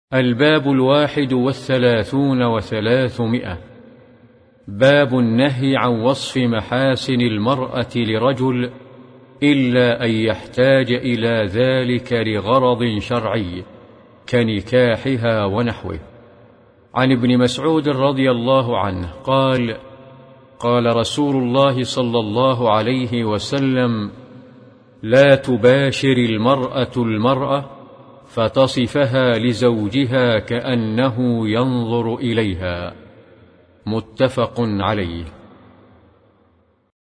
الباب 31 و300. باب النهي عن وصف محاسن المرأة لرجل إلا أن يحتاج إلى ذلك لغرض شرعي كنكاحها ونحوه. عن ابن مسعود رضي الله عنه قال: قال رسول الله صلى الله عليه وسلم: لا تباشر المرأة المرأة فتصفها لزوجها كأنه ينظر إليها. متفق عليه.